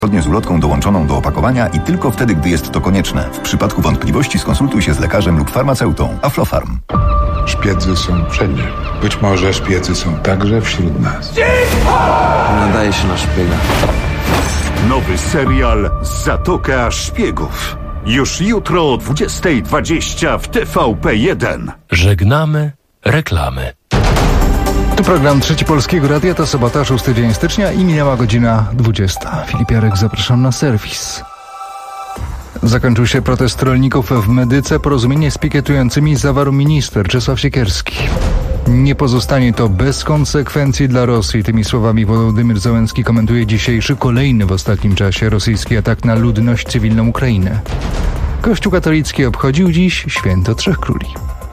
Zgodnie z ulotką dołączoną do opakowania i tylko wtedy, gdy jest to konieczne. W przypadku wątpliwości skonsultuj się z lekarzem lub farmaceutą. Aflofarm. Szpiedzy są wszędzie. Być może szpiedzy są także wśród nas. Nadaje się na szpiega. Nowy serial Zatoka Szpiegów. Już jutro o 20:20 w TVP1. Żegnamy reklamy. Tu program Trzeci Polskiego Radia, to sobota, 6 dzień stycznia i minęła godzina 20. Filip Jarek, zapraszam na serwis. Zakończył się protest rolników w Medyce. Porozumienie z pikietującymi zawarł minister Czesław Siekierski. Nie pozostanie to bez konsekwencji dla Rosji. Tymi słowami Wołodymyr Zełenski komentuje dzisiejszy, kolejny w ostatnim czasie rosyjski atak na ludność cywilną Ukrainy. Kościół katolicki obchodził dziś święto Trzech Króli.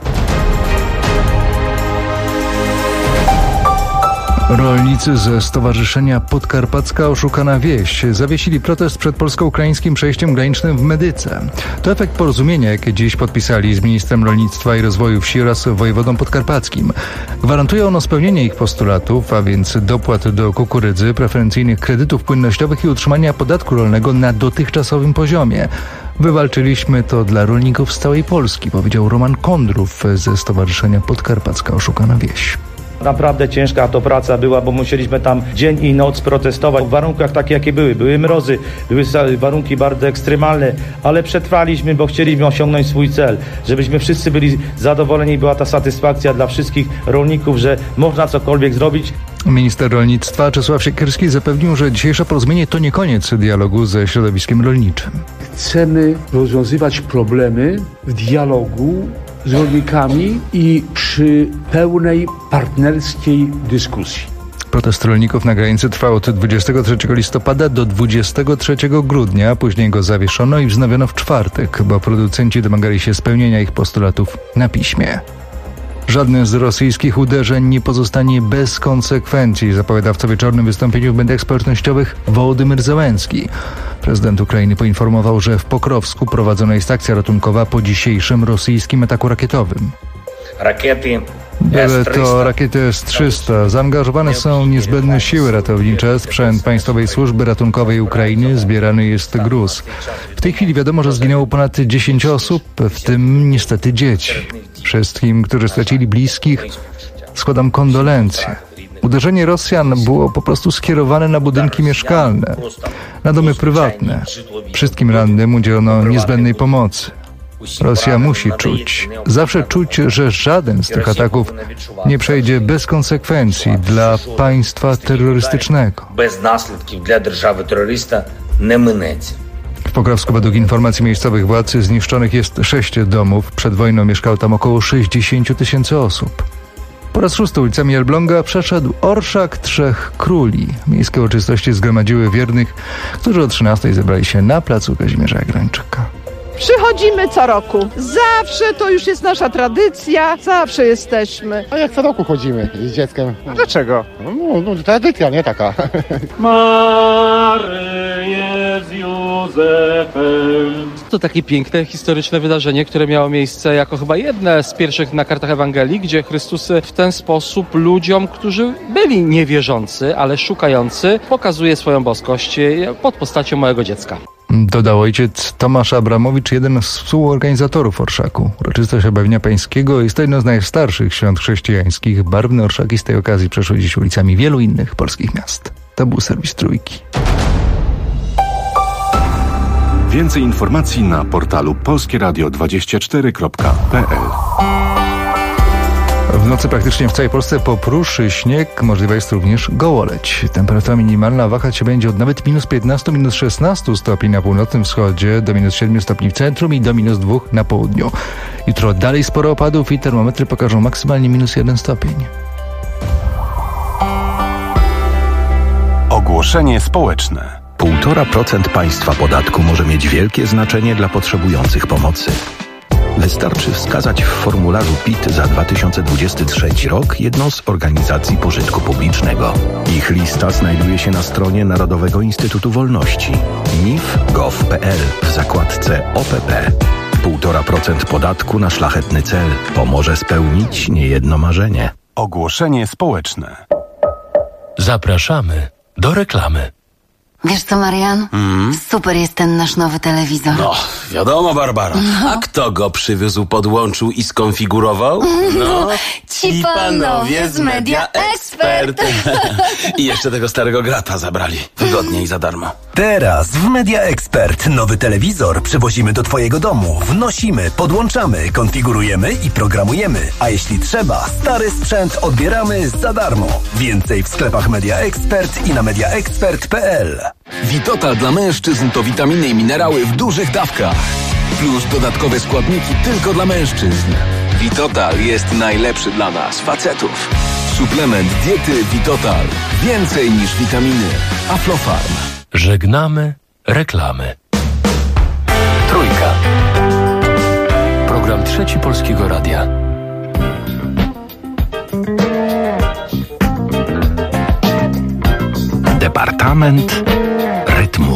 Rolnicy ze Stowarzyszenia Podkarpacka Oszukana Wieś zawiesili protest przed polsko-ukraińskim przejściem granicznym w Medyce. To efekt porozumienia, jakie dziś podpisali z ministrem rolnictwa i rozwoju wsi oraz wojewodą podkarpackim. Gwarantuje ono spełnienie ich postulatów, a więc dopłat do kukurydzy, preferencyjnych kredytów płynnościowych i utrzymania podatku rolnego na dotychczasowym poziomie. Wywalczyliśmy to dla rolników z całej Polski, powiedział Roman Kondrów ze Stowarzyszenia Podkarpacka Oszukana Wieś. Naprawdę ciężka to praca była, bo musieliśmy tam dzień i noc protestować w warunkach takie, jakie były. Były mrozy, były warunki bardzo ekstremalne, ale przetrwaliśmy, bo chcieliśmy osiągnąć swój cel. Żebyśmy wszyscy byli zadowoleni, była ta satysfakcja dla wszystkich rolników, że można cokolwiek zrobić. Minister rolnictwa Czesław Siekierski zapewnił, że dzisiejsze porozumienie to nie koniec dialogu ze środowiskiem rolniczym. Chcemy rozwiązywać problemy w dialogu z rolnikami i przy pełnej partnerskiej dyskusji. Protest rolników na granicy trwał od 23 listopada do 23 grudnia. Później go zawieszono i wznowiono w czwartek, bo producenci domagali się spełnienia ich postulatów na piśmie. Żadne z rosyjskich uderzeń nie pozostanie bez konsekwencji, zapowiada w cowieczornym wystąpieniu w mediach społecznościowych Wołodymyr Zełenski. Prezydent Ukrainy poinformował, że w Pokrowsku prowadzona jest akcja ratunkowa po dzisiejszym rosyjskim ataku rakietowym. Były to rakiety S-300. Zaangażowane są niezbędne siły ratownicze, sprzęt Państwowej Służby Ratunkowej Ukrainy, zbierany jest gruz. W tej chwili wiadomo, że zginęło ponad 10 osób, w tym niestety dzieci. Wszystkim, którzy stracili bliskich, składam kondolencje. Uderzenie Rosjan było po prostu skierowane na budynki mieszkalne, na domy prywatne. Wszystkim rannym udzielono niezbędnej pomocy. Rosja musi czuć, zawsze czuć, że żaden z tych ataków nie przejdzie bez konsekwencji dla państwa terrorystycznego. Bez następków dla держави terrorysta nie minęcie. W Pokrowsku według informacji miejscowych władz zniszczonych jest 6 domów. Przed wojną mieszkało tam około 60 000 osób. Po raz 6 ulicami Elbląga przeszedł Orszak Trzech Króli. Miejskie uroczystości zgromadziły wiernych, którzy o 13:00 zebrali się na placu Kazimierza Jagrończyka. Przychodzimy co roku. Zawsze to już jest nasza tradycja, zawsze jesteśmy. A jak co roku chodzimy z dzieckiem. A dlaczego? No tradycja, nie taka. Maryję z Józefem. To takie piękne, historyczne wydarzenie, które miało miejsce jako chyba jedne z pierwszych na kartach Ewangelii, gdzie Chrystus w ten sposób ludziom, którzy byli niewierzący, ale szukający, pokazuje swoją boskość pod postacią małego dziecka. Dodał ojciec Tomasz Abramowicz, jeden z współorganizatorów orszaku. Uroczystość objawienia pańskiego jest to jedno z najstarszych świąt chrześcijańskich. Barwne orszaki z tej okazji przeszły dziś ulicami wielu innych polskich miast. To był serwis Trójki. Więcej informacji na portalu polskieradio24.pl. W nocy praktycznie w całej Polsce popruszy śnieg, możliwa jest również gołoleć. Temperatura minimalna wahać się będzie od nawet -15, -16 stopni na północnym wschodzie, do -7 stopni w centrum i do -2 na południu. Jutro dalej sporo opadów i termometry pokażą maksymalnie -1 stopień. Ogłoszenie społeczne. 1,5% państwa podatku może mieć wielkie znaczenie dla potrzebujących pomocy. Wystarczy wskazać w formularzu PIT za 2023 rok jedną z organizacji pożytku publicznego. Ich lista znajduje się na stronie Narodowego Instytutu Wolności nif.gov.pl w zakładce OPP. 1,5% podatku na szlachetny cel pomoże spełnić niejedno marzenie. Ogłoszenie społeczne. Zapraszamy do reklamy. Wiesz co, Marian? Super jest ten nasz nowy telewizor. No, wiadomo, Barbara. A kto go przywiózł, podłączył i skonfigurował? No, ci panowie z Media Expert. I jeszcze tego starego grata zabrali. Wygodnie i za darmo. Teraz w Media Expert nowy telewizor przywozimy do twojego domu. Wnosimy, podłączamy, konfigurujemy i programujemy. A jeśli trzeba, stary sprzęt odbieramy za darmo. Więcej w sklepach Media Expert i na mediaexpert.pl. Vitotal dla mężczyzn to witaminy i minerały w dużych dawkach. Plus dodatkowe składniki tylko dla mężczyzn. Vitotal jest najlepszy dla nas, facetów. Suplement diety Vitotal. Więcej niż witaminy. Aflofarm. Żegnamy reklamy. Trójka. Program Trzeci Polskiego Radia. Departament rytmu.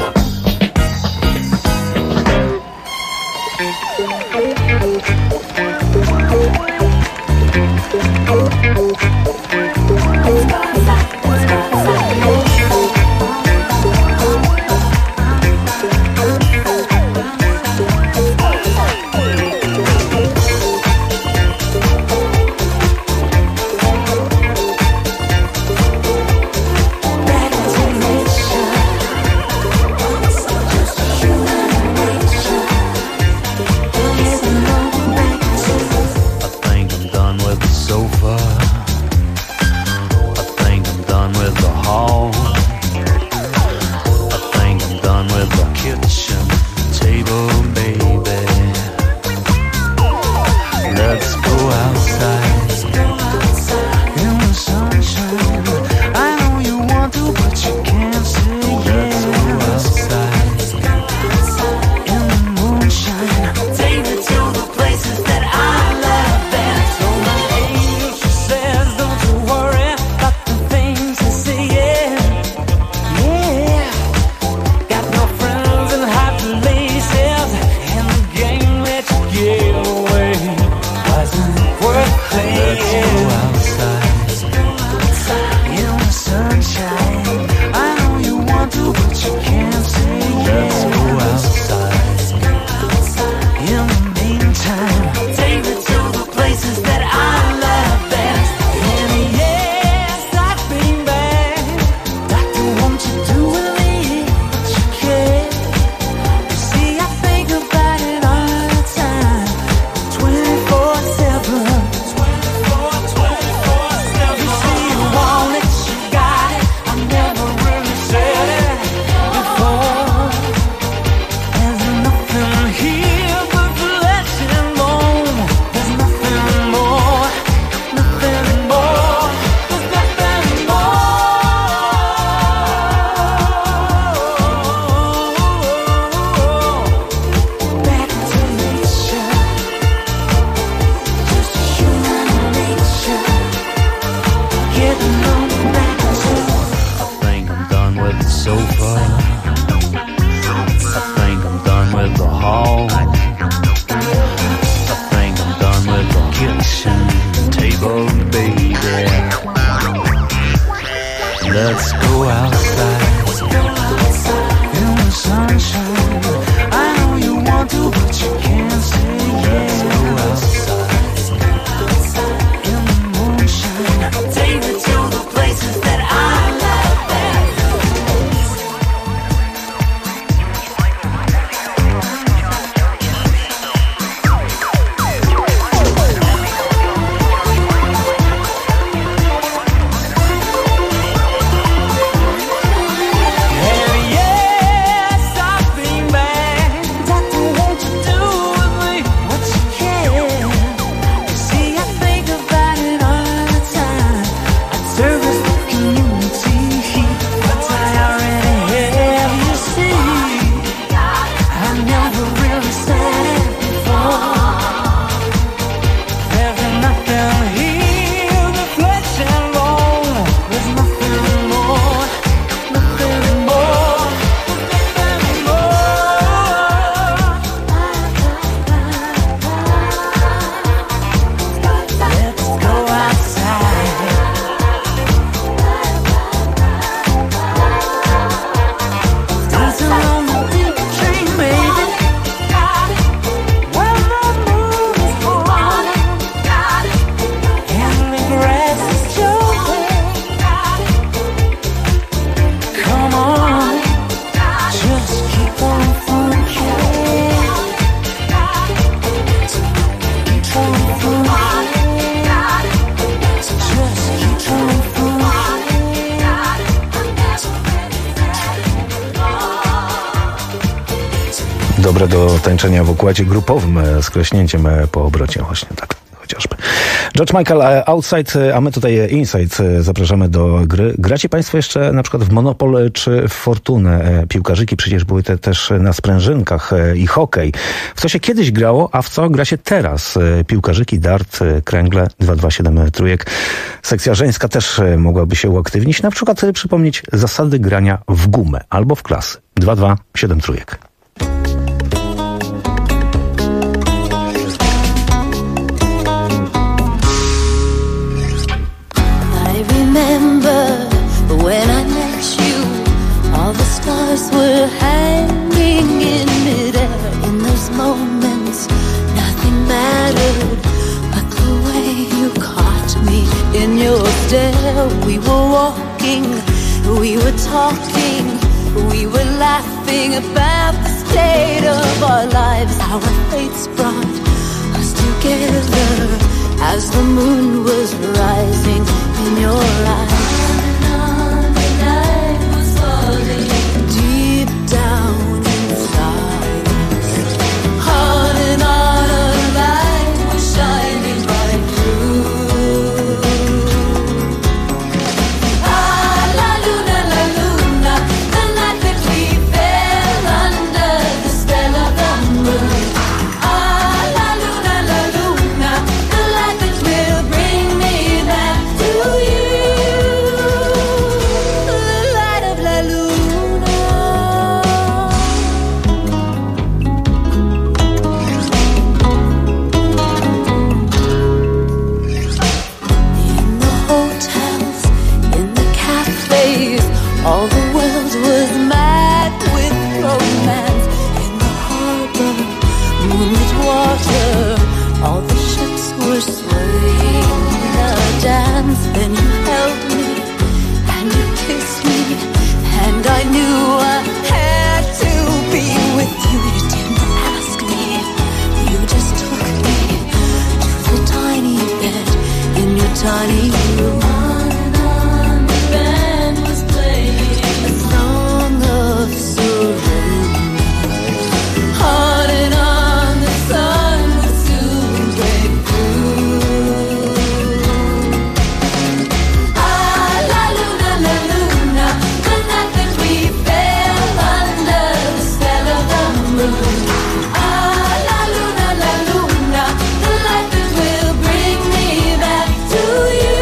dobre do tańczenia w układzie grupowym z klaśnięciem po obrocie. Właśnie tak. Chociażby. George Michael, Outside, a my tutaj Inside. Zapraszamy do gry. Gracie Państwo jeszcze na przykład w Monopol czy w Fortunę? Piłkarzyki przecież były też na sprężynkach i hokej. W co się kiedyś grało, a w co gra się teraz? Piłkarzyki, dart, kręgle, 227 trójek. Sekcja żeńska też mogłaby się uaktywnić. Na przykład przypomnieć zasady grania w gumę albo w klasy. 227 trójek. Remember when I met you, all the stars were hanging in midair. In those moments, nothing mattered but the way you caught me in your stare. We were walking, we were talking, we were laughing about the state of our lives. Our fates brought us together as the moon was rising in your eyes. On the night was falling deep down inside us. On and on a light was shining right through. Ah, la luna, the night that we fell under the spell of the moon. Ah, la luna, the light that will bring me back to you. The light of la luna. In the hotels, in the cafes, all the world was mad with romance. In the harbor, moonlit water, all the ships were swaying in a dance. Then you held me and you kissed me, and I knew I had to be with you. You didn't ask me, you just took me to the tiny bed in your tiny room. On the band was playing a song of surrender. On and on the sun would soon break through. Ah, la luna, the night that we fell under the spell of the moon. Ah, la luna, the light that will bring me back to you.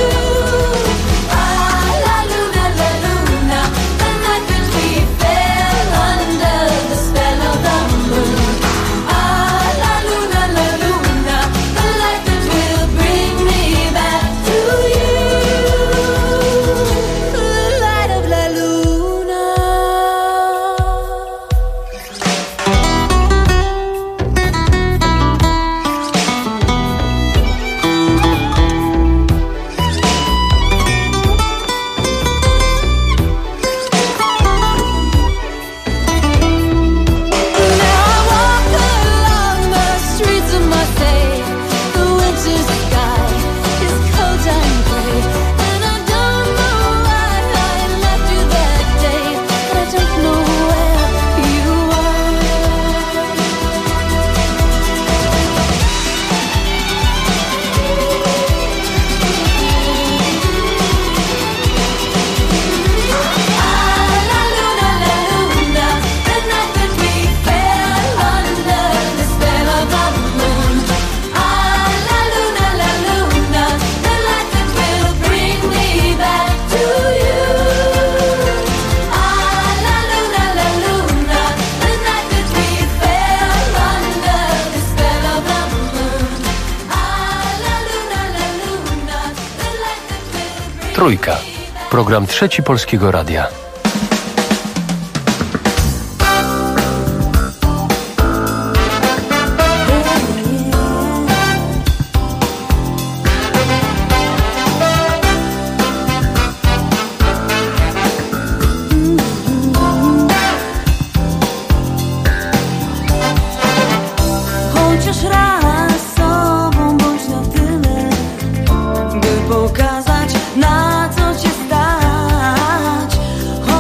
Ah, la luna, the night that we fell under the spell of the moon. Ah, la luna, the light that will bring me back to you. The light of la luna. Now I walk along the streets of Marseille. The winter sky is cold and gray, and I don't know why I left you that day, but I don't know where you are. Ah, la luna, the night that we fell under the spell of the moon. Ah, la luna, the light that will bring me back to you. Ah, la luna, the night that we fell under the spell of the moon. Ah, la luna, the light that will bring Trójka. Program Trzeci Polskiego Radia. Chociaż raz sobą bądź na tyle, by pokazać, na co cię stać.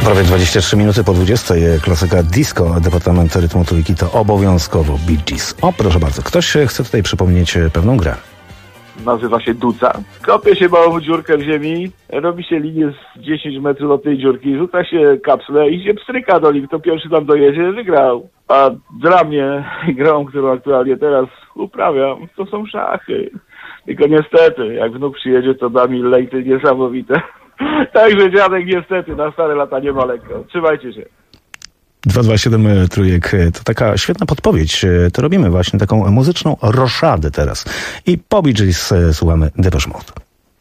Prawie 23 minuty po 20. Klasyka disco, Departament Rytmu Trójki to obowiązkowo Bee Gees. O, proszę bardzo, ktoś chce tutaj przypomnieć pewną grę. Nazywa się duca. Kopie się małą dziurkę w ziemi, robi się linię z 10 metrów od tej dziurki, rzuca się kapsle i się pstryka do nich. Kto pierwszy tam dojedzie, wygrał. A dla mnie grą, którą aktualnie teraz uprawiam, to są szachy. Tylko niestety, jak wnuk przyjedzie, to da mi lejty niesamowite. Także dziadek niestety na stare lata nie ma lekko. Trzymajcie się. 227 trójek to taka świetna podpowiedź. To robimy właśnie taką muzyczną roszadę teraz. I po Bee Gees słuchamy Depeche Mode.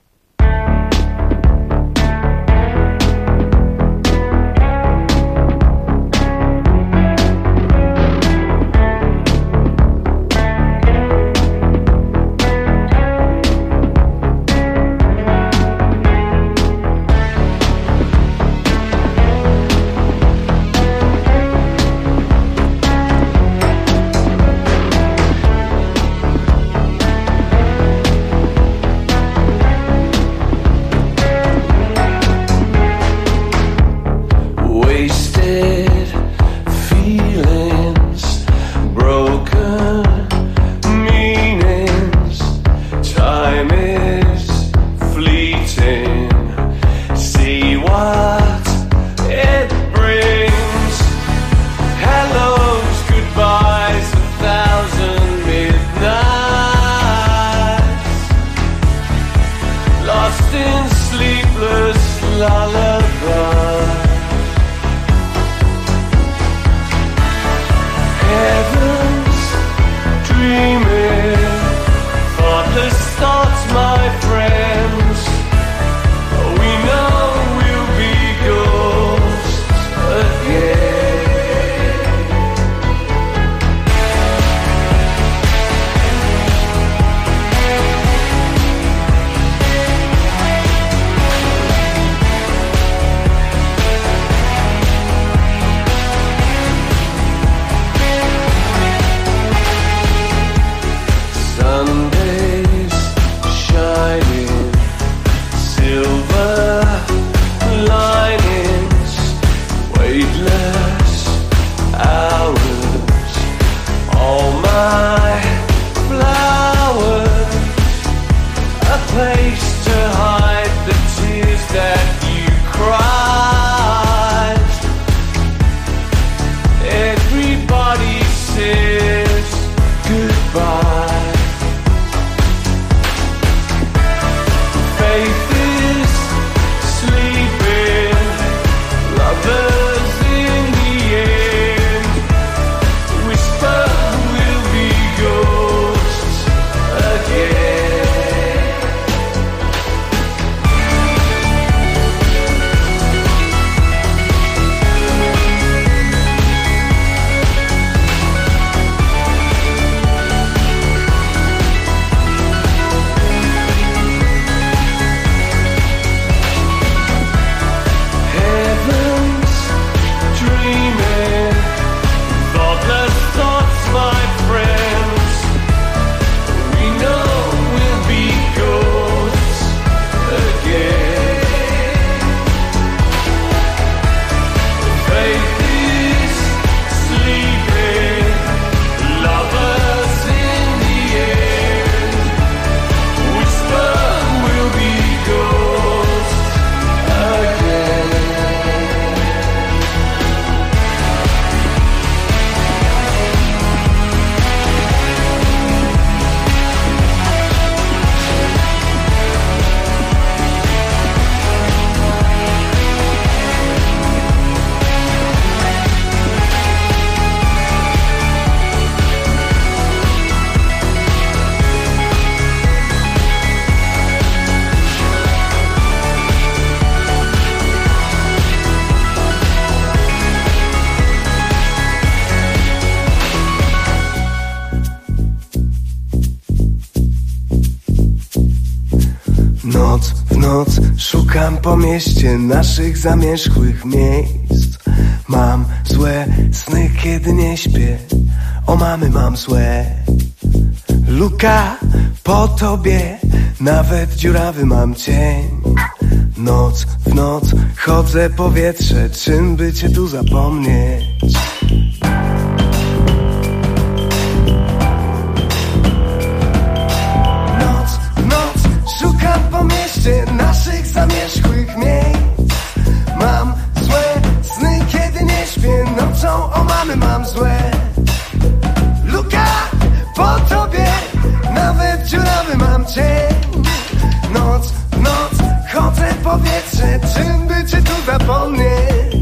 Noc w noc szukam po mieście naszych zamierzchłych miejsc. Mam złe sny, kiedy nie śpię. O mamy mam złe. Luka po tobie, nawet dziurawy mam cień. Noc w noc chodzę powietrze, czym by cię tu zapomnieć? Noc w noc szukam po mieście naszych zamierzchłych miejsc. Mam złe sny, kiedy nie śpię, nocą o mamy mam złe. Luka, po tobie nawet dziurawy mam cień. Noc w noc chodzę powietrze, czym by cię tu zapomnieć?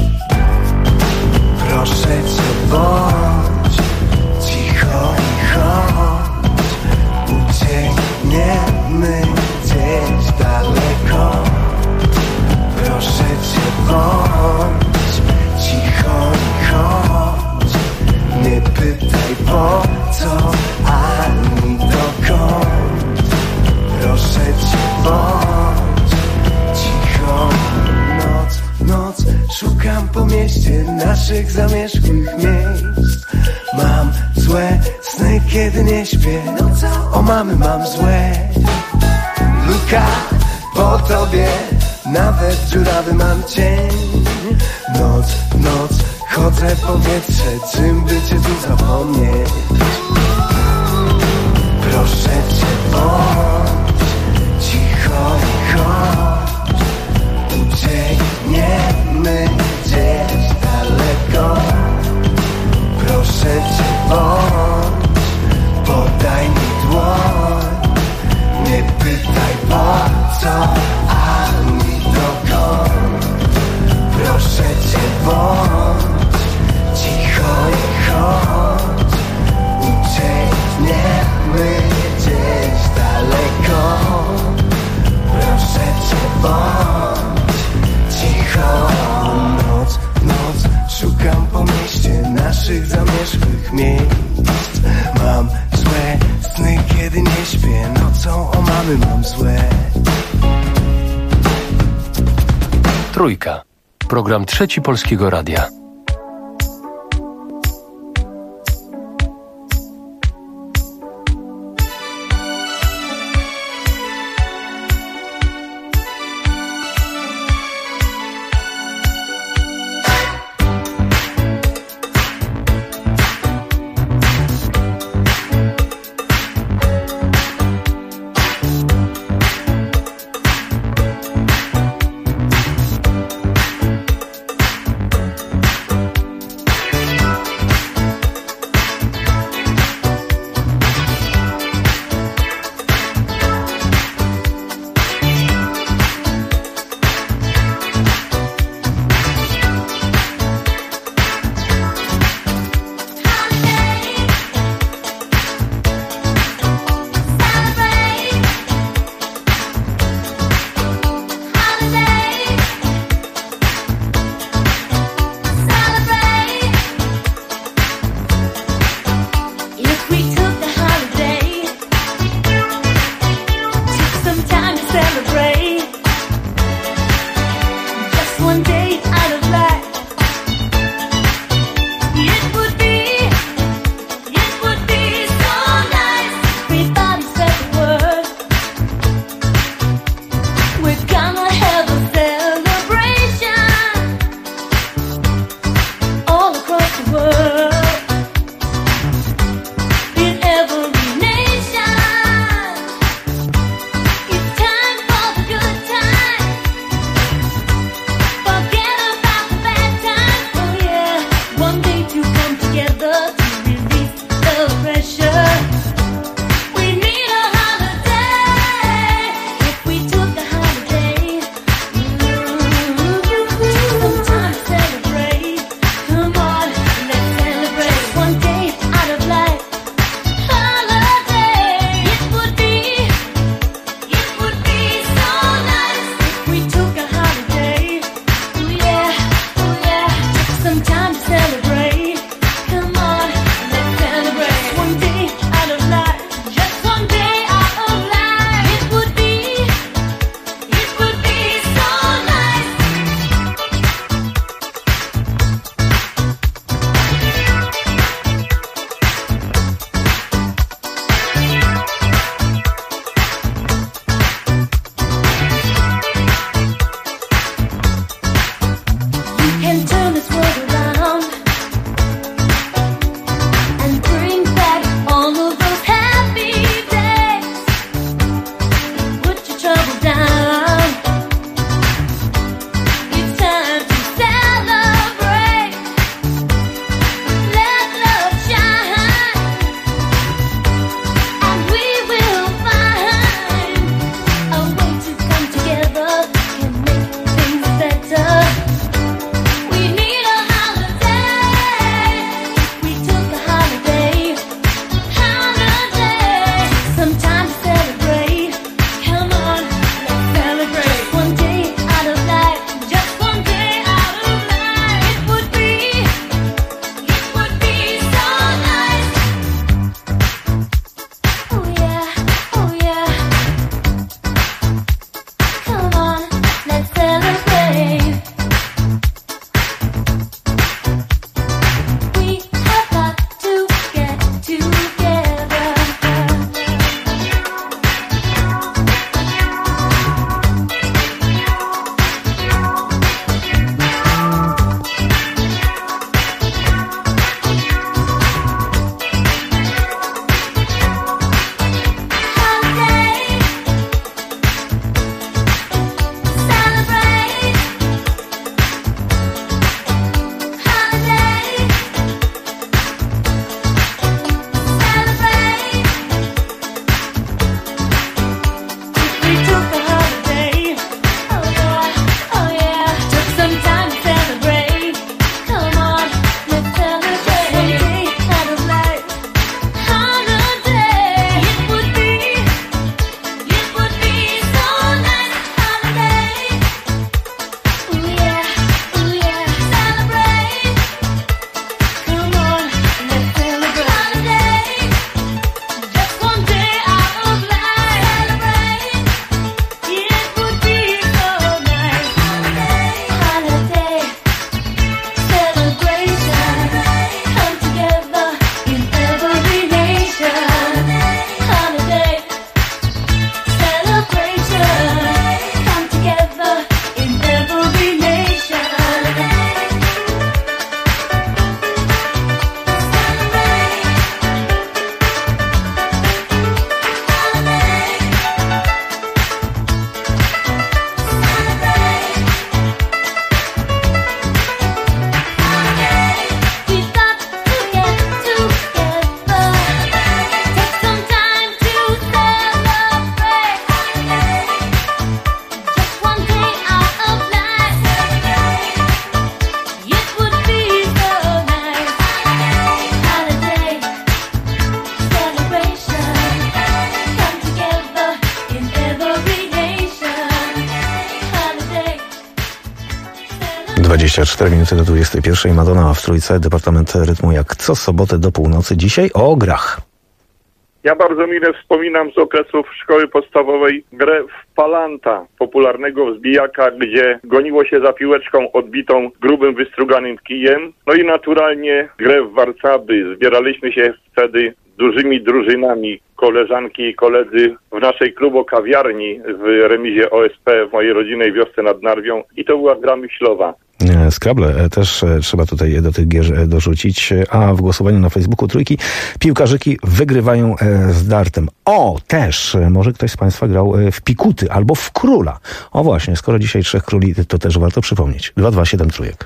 Proszę cię, bądź cicho i chodź. Uciekniemy gdzieś daleko. Proszę cię, bądź cicho i chodź. Nie pytaj po co ani dokąd. Proszę cię, bądź cicho. Noc w noc szukam po mieście naszych zamierzchłych miejsc. Mam złe sny, kiedy nie śpię, nocą o mamy mam złe. Luka, po tobie nawet dziurawy mam cień. Noc w noc chodzę powietrze, czym by cię tu zapomnieć? Proszę cię, bądź cicho i chodź. Uciekniemy gdzieś daleko. Proszę cię, bądź, podaj mi dłoń. Nie pytaj po co ani dokąd. Proszę cię, bądź cicho i chodź. Uciekniemy gdzieś daleko. Proszę cię, bądź cicho. Noc w noc szukam po mieście naszych zamierzchłych miejsc. Mam złe sny, kiedy nie śpię, nocą o mamy mam złe. Trójka. Program Trzeci Polskiego Radia. 24 minuty do 21. Madonna w Trójce, Departament Rytmu jak co sobotę do północy. Dzisiaj o grach. Ja bardzo mile wspominam z okresów szkoły podstawowej grę w Palanta, popularnego wzbijaka, gdzie goniło się za piłeczką odbitą grubym, wystruganym kijem. No i naturalnie grę w warcaby. Zbieraliśmy się wtedy dużymi drużynami, koleżanki i koledzy w naszej klubo-kawiarni w remizie OSP w mojej rodzinnej wiosce nad Narwią i to była gra myślowa. Scrabble też trzeba tutaj do tych gier dorzucić, a w głosowaniu na Facebooku Trójki piłkarzyki wygrywają z dartem. O, też może ktoś z Państwa grał w pikuty albo w króla. O właśnie, skoro dzisiaj 3 króli, to też warto przypomnieć. 227 Trójek.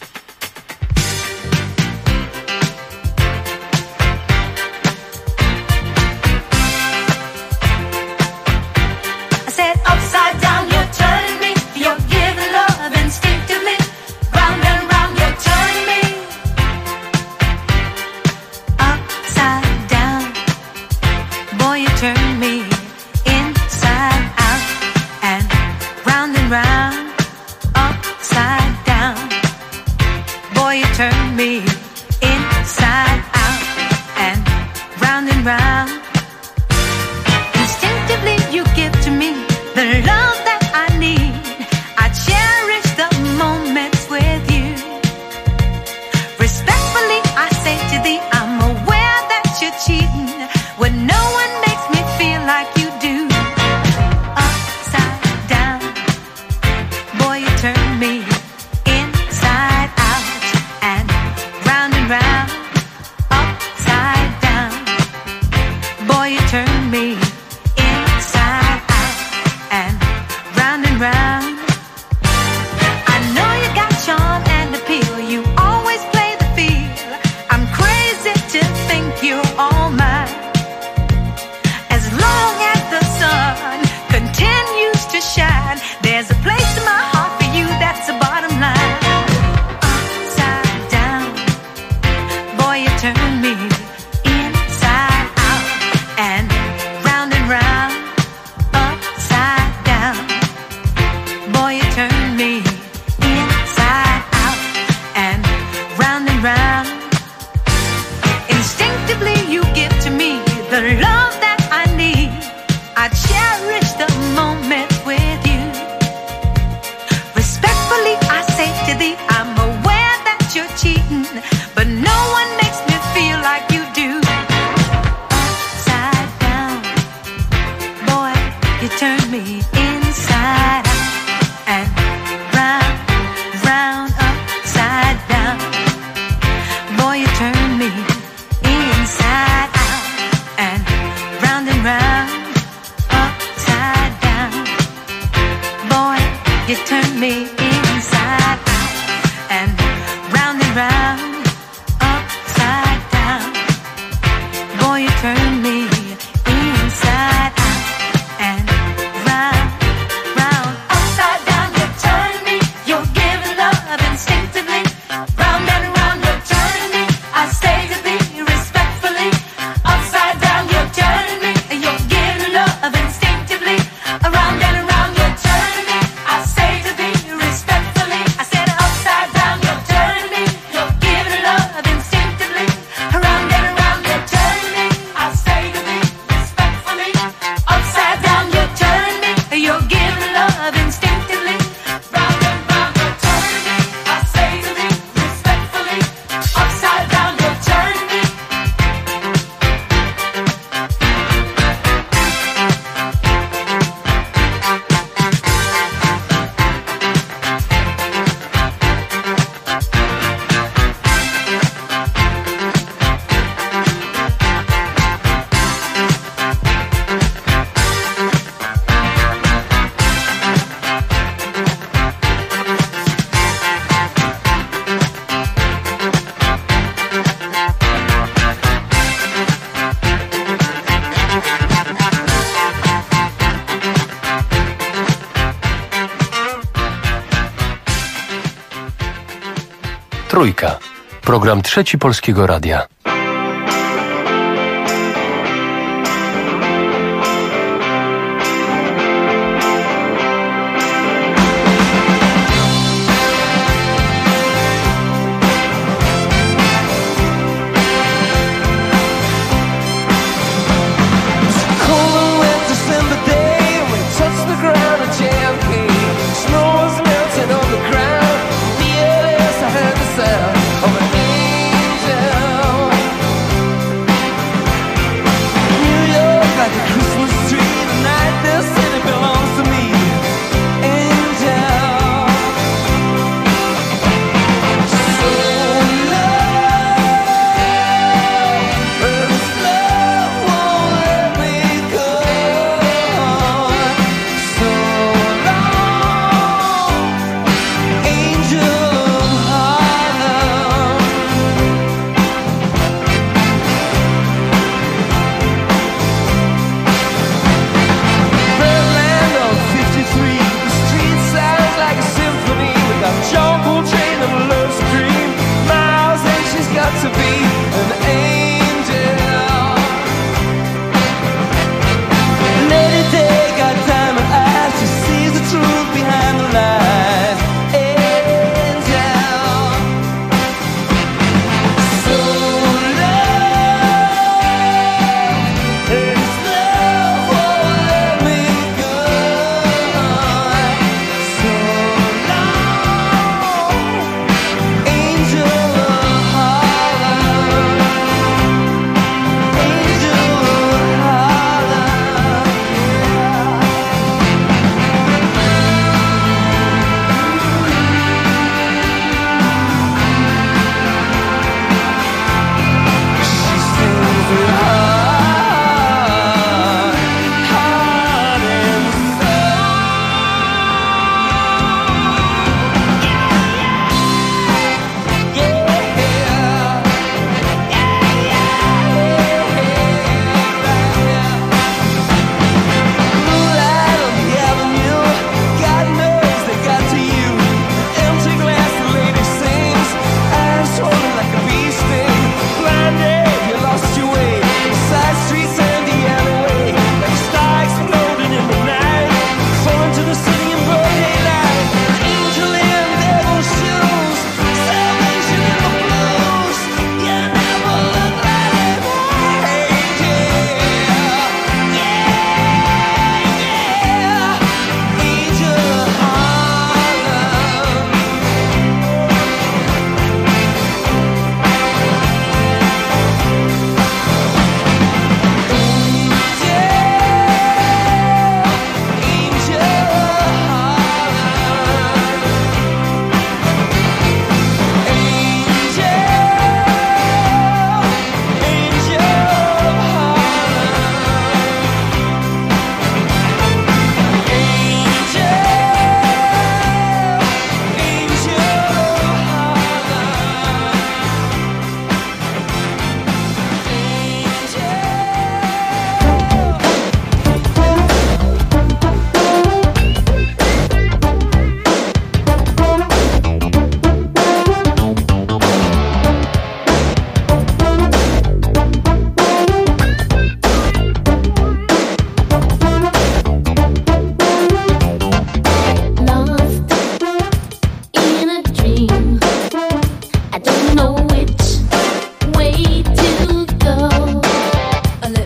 Trójka. Program Trzeci Polskiego Radia.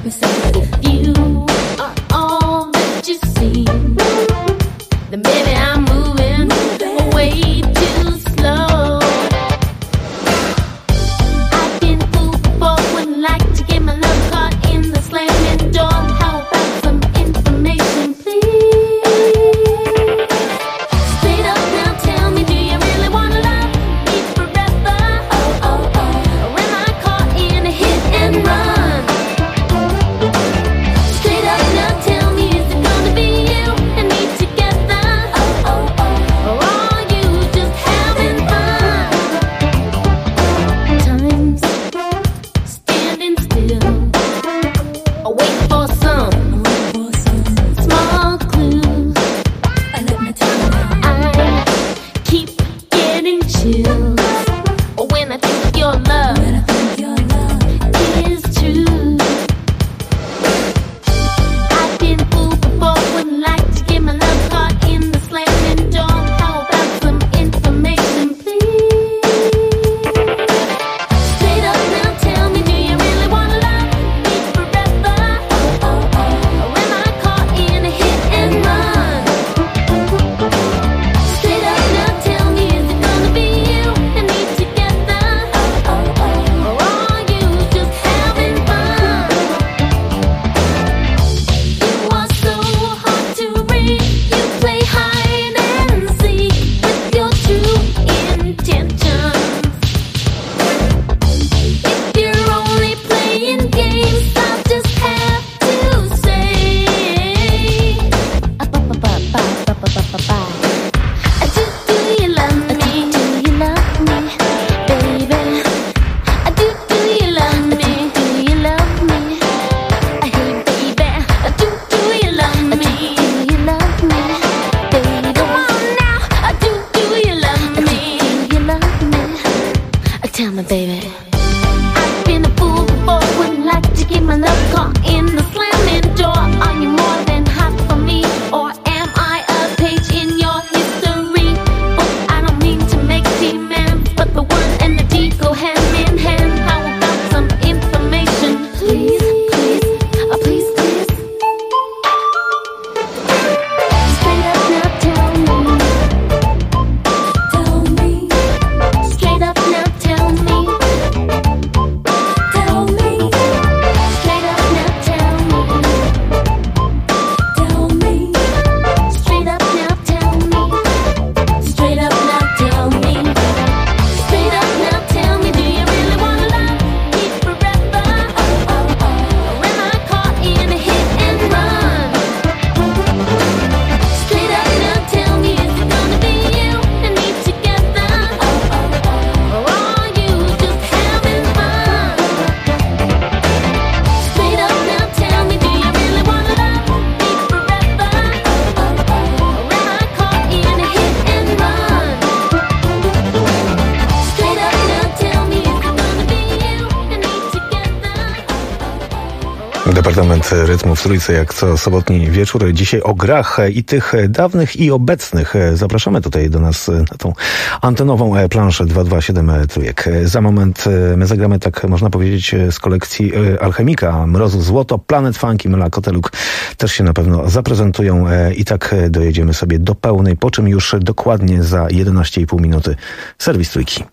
Departament Rytmu w Trójce, jak co sobotni wieczór. Dzisiaj o grach i tych dawnych i obecnych. Zapraszamy tutaj do nas na tą antenową planszę 227 Trójek. Za moment my zagramy, tak można powiedzieć, z kolekcji Alchemika, Mrozu Złoto, Planet Funk i Mela Koteluk też się na pewno zaprezentują i tak dojedziemy sobie do pełnej, po czym już dokładnie za 11,5 minuty serwis Trójki.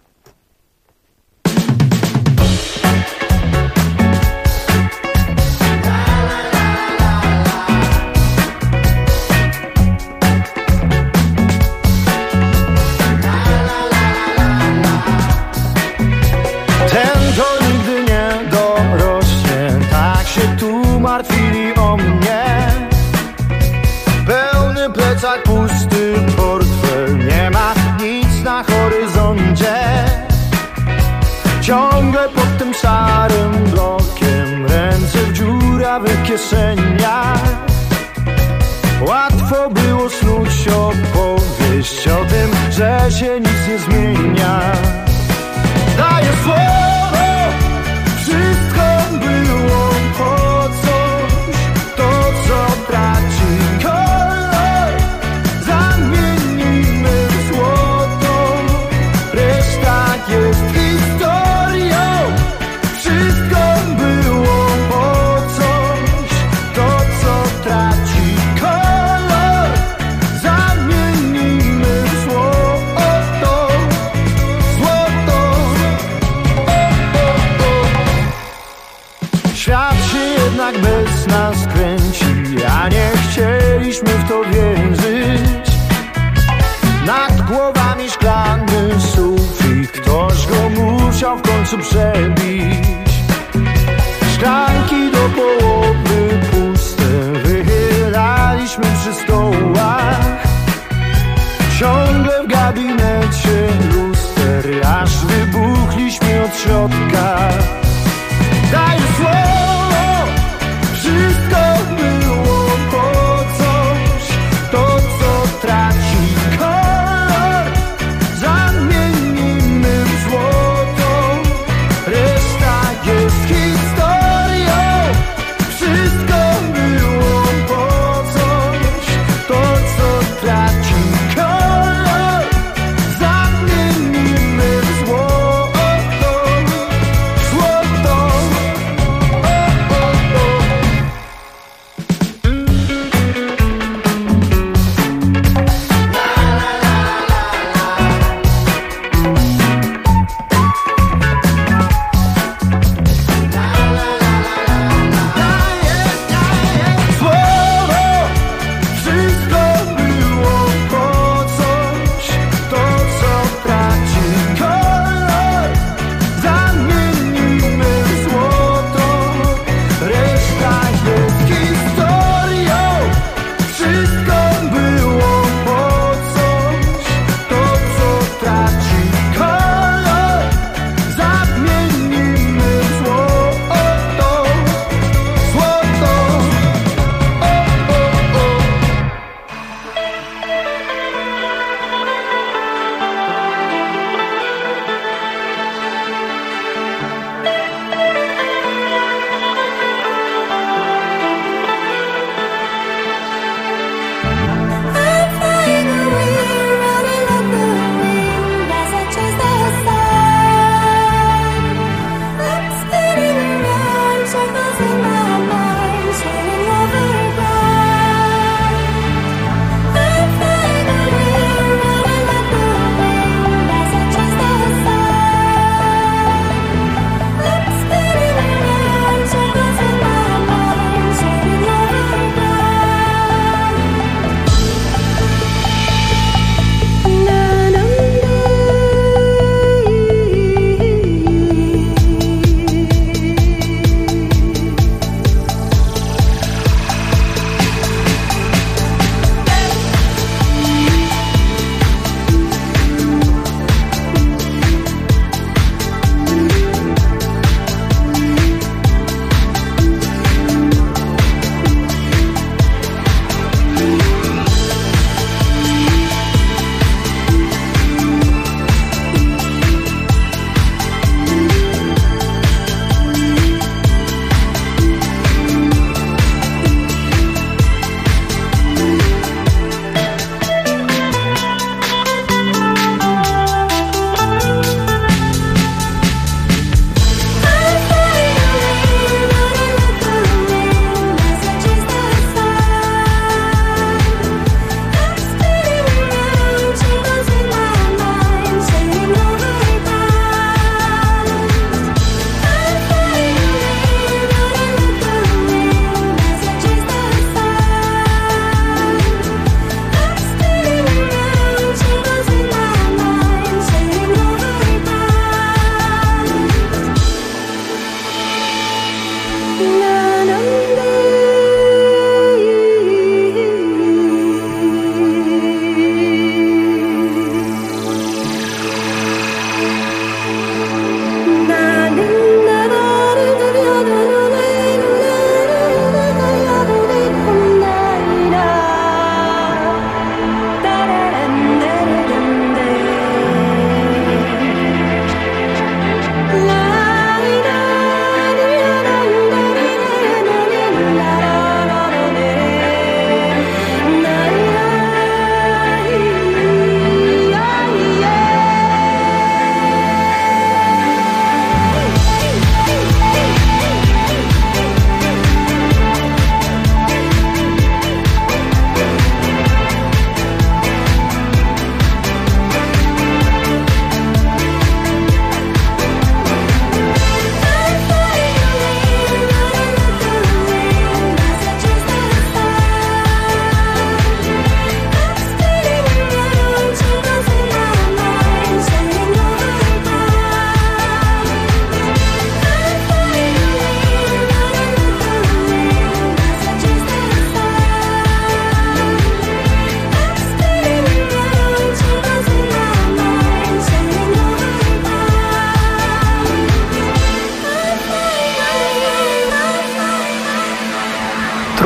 Martwili o mnie. Pełny plecak, pusty portfel, nie ma nic na horyzoncie. Ciągle pod tym szarym blokiem, ręce w dziurawych kieszeniach. Łatwo było snuć opowieść o tym, że się nic nie zmienia. Daję słowo, wszystko było po coś, to co traci kolor, zamienimy w złoto, reszta jest historią. Wszystko było po coś. jednak bez nas kręci, a nie chcieliśmy w to wierzyć. Nad głowami szklany sufit, ktoś go musiał w końcu przebić. Szklanki do połowy puste wychylaliśmy przy stołach. Ciągle w gabinecie luster, aż wybuchliśmy od środka. Daj słowo, wszystko było po coś. To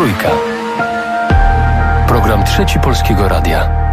Trójka. Program Trzeci Polskiego Radia.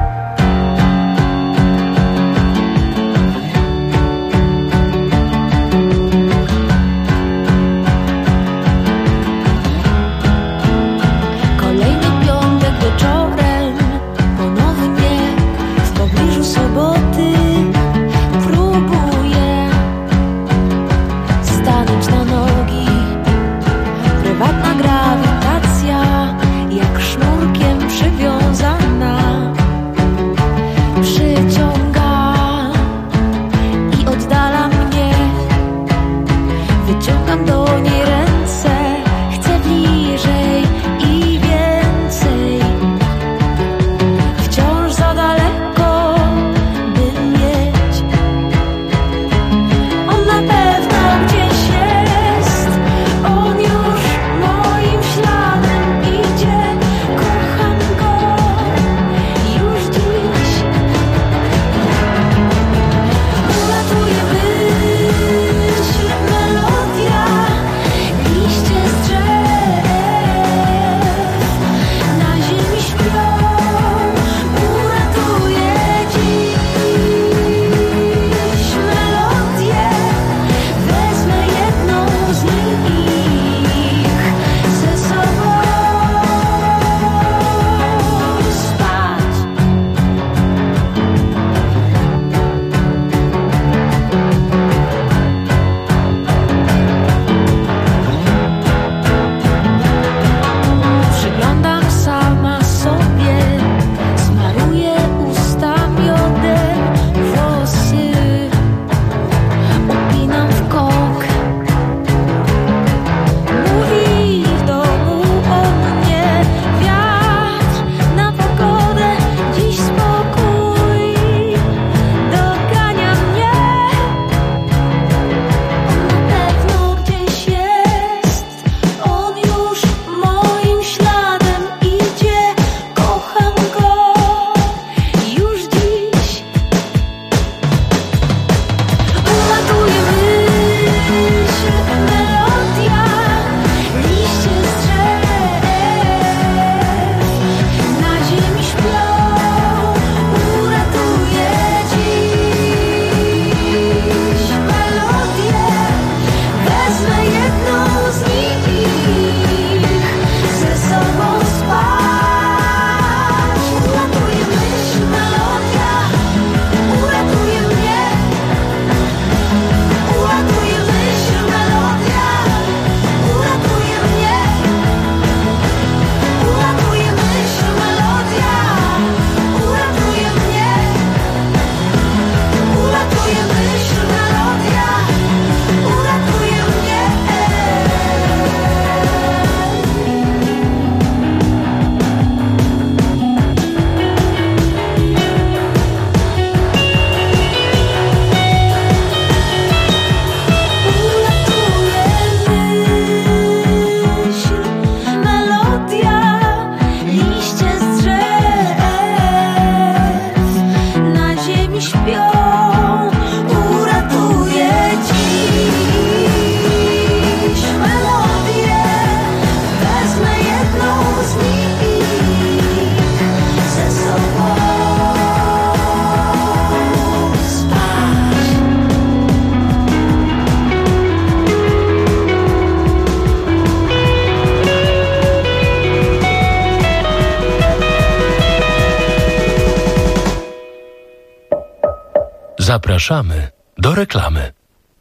Zapraszamy do reklamy.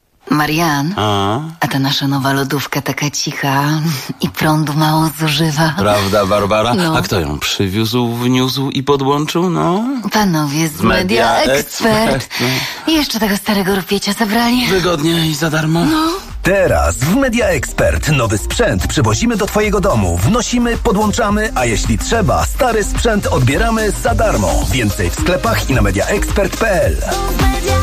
Marian, a ta nasza nowa lodówka taka cicha i prądu mało zużywa. Prawda, Barbara? No. A kto ją przywiózł, wniósł i podłączył? No. Panowie z Media Expert. I jeszcze tego starego rupiecia zabrali. Wygodnie i za darmo. No. Teraz w Media Expert nowy sprzęt przywozimy do twojego domu. Wnosimy, podłączamy, a jeśli trzeba, stary sprzęt odbieramy za darmo. Więcej w sklepach i na mediaexpert.pl.